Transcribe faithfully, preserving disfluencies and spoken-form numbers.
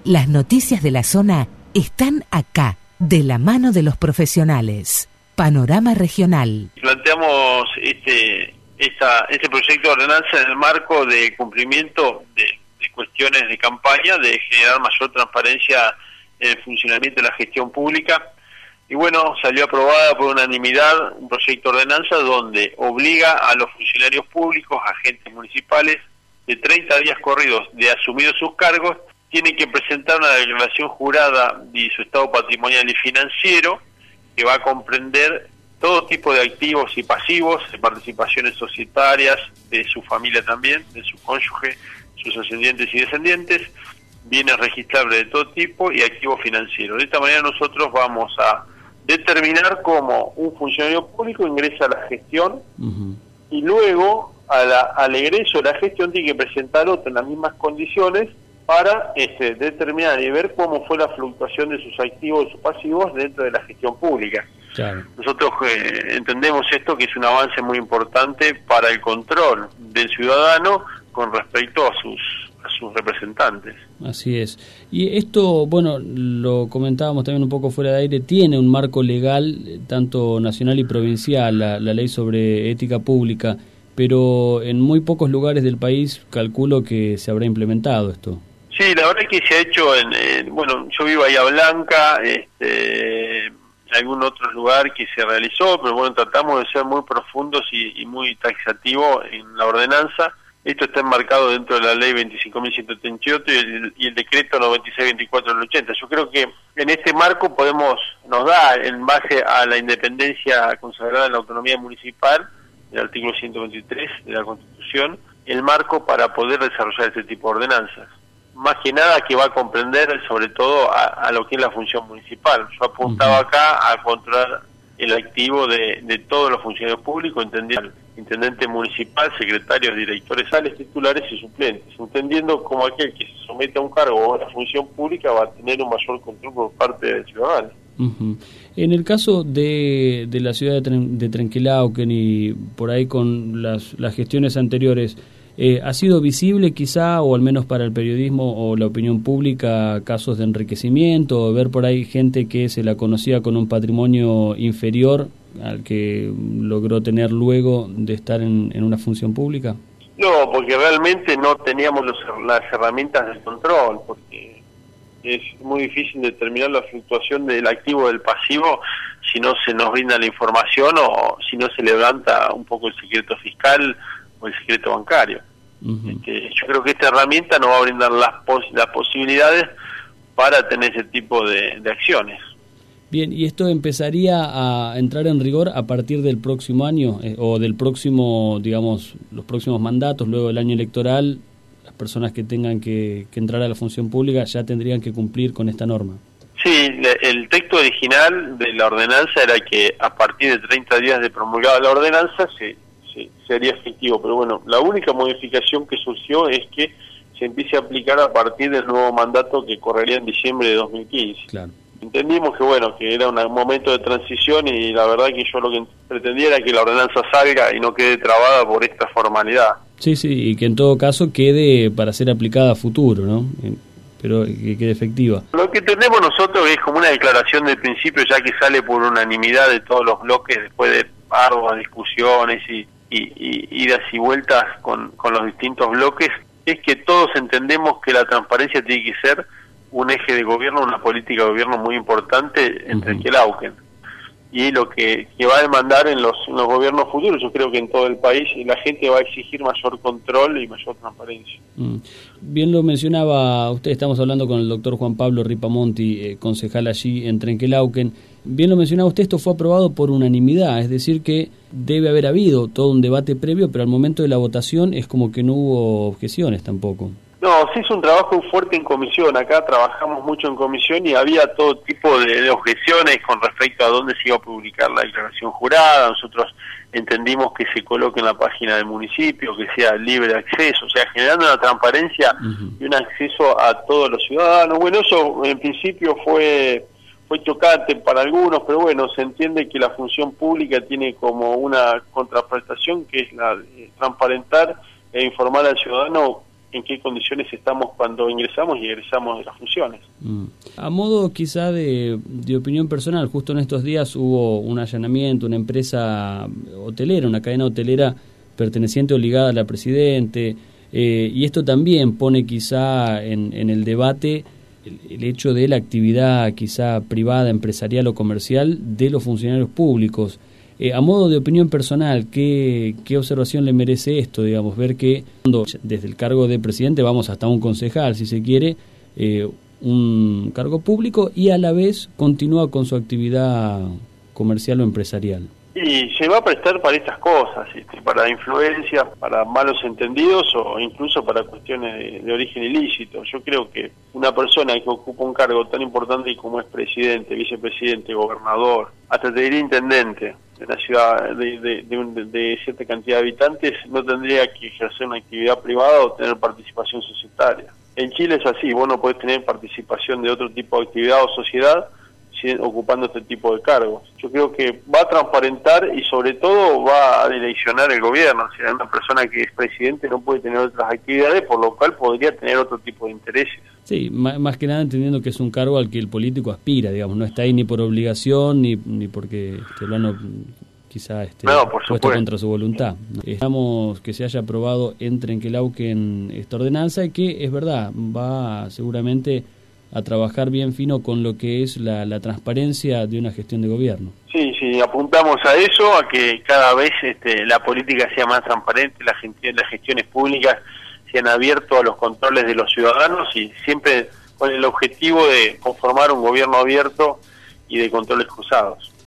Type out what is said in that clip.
Las noticias de la zona están acá, de la mano de los profesionales. Panorama Regional. Planteamos este, esta, este proyecto de ordenanza en el marco de cumplimiento de, de cuestiones de campaña, de generar mayor transparencia en el funcionamiento de la gestión pública. Y bueno, salió aprobada por unanimidad un proyecto de ordenanza donde obliga a los funcionarios públicos, agentes municipales, de treinta días corridos de asumidos sus cargos, tienen que presentar una declaración jurada de su estado patrimonial y financiero, que va a comprender todo tipo de activos y pasivos, de participaciones societarias, de su familia también, de su cónyuge, sus ascendientes y descendientes, bienes registrables de todo tipo y activos financieros. De esta manera nosotros vamos a determinar cómo un funcionario público ingresa a la gestión uh-huh. y luego a la, al egreso de la gestión tiene que presentar otro en las mismas condiciones para este, determinar y ver cómo fue la fluctuación de sus activos y sus pasivos dentro de la gestión pública. Claro. Nosotros eh, entendemos esto que es un avance muy importante para el control del ciudadano con respecto a sus a sus representantes. Así es. Y esto, bueno, lo comentábamos también un poco fuera de aire, tiene un marco legal, tanto nacional y provincial, la, la ley sobre ética pública, pero en muy pocos lugares del país calculo que se habrá implementado esto. Sí, la verdad es que se ha hecho en, en bueno, yo vivo ahí a Blanca, este, en algún otro lugar que se realizó, pero bueno, tratamos de ser muy profundos y, y muy taxativos en la ordenanza. Esto está enmarcado dentro de la ley veinticinco mil ciento setenta y ocho y el, y el decreto noventa y seis veinticuatro del ochenta. Yo creo que en este marco podemos, nos da, en base a la independencia consagrada en la autonomía municipal, el artículo ciento veintitrés de la Constitución, el marco para poder desarrollar este tipo de ordenanzas. Más que nada que va a comprender sobre todo a, a lo que es la función municipal. Yo apuntaba acá a controlar el activo de, de todos los funcionarios públicos, entendiendo intendente municipal, secretarios, directores, sales, titulares y suplentes, entendiendo como aquel que se somete a un cargo o a una función pública va a tener un mayor control por parte del ciudadano. Uh-huh. En el caso de, de la ciudad de, Tren, de Trenquelauquen y por ahí con las, las gestiones anteriores, Eh, ¿ha sido visible quizá, o al menos para el periodismo o la opinión pública, casos de enriquecimiento, o ver por ahí gente que se la conocía con un patrimonio inferior al que logró tener luego de estar en, en una función pública? No, porque realmente no teníamos los, las herramientas de control, porque es muy difícil determinar la fluctuación del activo del pasivo si no se nos brinda la información o si no se levanta un poco el secreto fiscal o el secreto bancario. Uh-huh. Este, yo creo que esta herramienta nos va a brindar las, pos las posibilidades para tener ese tipo de, de acciones. Bien, ¿y esto empezaría a entrar en rigor a partir del próximo año eh, o del próximo, digamos, los próximos mandatos, luego del año electoral? Las personas que tengan que, que entrar a la función pública ya tendrían que cumplir con esta norma. Sí, el texto original de la ordenanza era que a partir de treinta días de promulgada la ordenanza se sería efectivo, pero bueno, la única modificación que surgió es que se empiece a aplicar a partir del nuevo mandato que correría en diciembre de dos mil quince. Claro. Entendimos que bueno, que era un momento de transición y la verdad que yo lo que pretendía era que la ordenanza salga y no quede trabada por esta formalidad. Sí, sí, y que en todo caso quede para ser aplicada a futuro, ¿no? Pero que quede efectiva. Lo que tenemos nosotros es como una declaración del principio, ya que sale por unanimidad de todos los bloques después de arduas discusiones y Y, y idas y vueltas con, con los distintos bloques, es que todos entendemos que la transparencia tiene que ser un eje de gobierno, una política de gobierno muy importante en Trenquelauquen. Y lo que, que va a demandar en los, en los gobiernos futuros, yo creo que en todo el país la gente va a exigir mayor control y mayor transparencia. Mm. Bien lo mencionaba usted, estamos hablando con el doctor Juan Pablo Ripamonti, eh, concejal allí en Trenquelauquen. Bien lo mencionaba usted, esto fue aprobado por unanimidad, es decir que debe haber habido todo un debate previo, pero al momento de la votación es como que no hubo objeciones tampoco. No, se hizo un trabajo fuerte en comisión, acá trabajamos mucho en comisión y había todo tipo de, de objeciones con respecto a dónde se iba a publicar la declaración jurada. Nosotros entendimos que se coloque en la página del municipio, que sea libre acceso, o sea, generando una transparencia uh-huh. y un acceso a todos los ciudadanos. Bueno, eso en principio fue... fue chocante para algunos, pero bueno, se entiende que la función pública tiene como una contraprestación que es la de transparentar e informar al ciudadano en qué condiciones estamos cuando ingresamos y egresamos de las funciones. Mm. A modo quizá de, de opinión personal, justo en estos días hubo un allanamiento, una empresa hotelera, una cadena hotelera perteneciente o ligada a la Presidente, eh, y esto también pone quizá en, en el debate el, el hecho de la actividad quizá privada, empresarial o comercial de los funcionarios públicos. Eh, a modo de opinión personal, ¿qué, ¿qué observación le merece esto? Digamos, ver que desde el cargo de presidente vamos hasta un concejal, si se quiere, eh, un cargo público y a la vez continúa con su actividad comercial o empresarial. Y se va a prestar para estas cosas, ¿sí? Para influencias, para malos entendidos o incluso para cuestiones de, de origen ilícito. Yo creo que una persona que ocupa un cargo tan importante como es presidente, vicepresidente, gobernador, hasta te diría intendente de una ciudad de, de, de, un, de cierta cantidad de habitantes, no tendría que ejercer una actividad privada o tener participación societaria. En Chile es así, vos no podés tener participación de otro tipo de actividad o sociedad ocupando este tipo de cargos. Yo creo que va a transparentar y sobre todo va a direccionar el gobierno. O sea, una persona que es presidente no puede tener otras actividades, por lo cual podría tener otro tipo de intereses. Sí, más, más que nada entendiendo que es un cargo al que el político aspira, digamos, no está ahí ni por obligación ni, ni porque este, lo han quizá este, no, por puesto contra su voluntad. Esperamos que se haya aprobado en Trenquelauquen esta ordenanza y que, es verdad, va seguramente a trabajar bien fino con lo que es la, la transparencia de una gestión de gobierno. Sí, sí, apuntamos a eso, a que cada vez este, la política sea más transparente, la gestión, las gestiones públicas sean abiertas a los controles de los ciudadanos y siempre con el objetivo de conformar un gobierno abierto y de controles cruzados.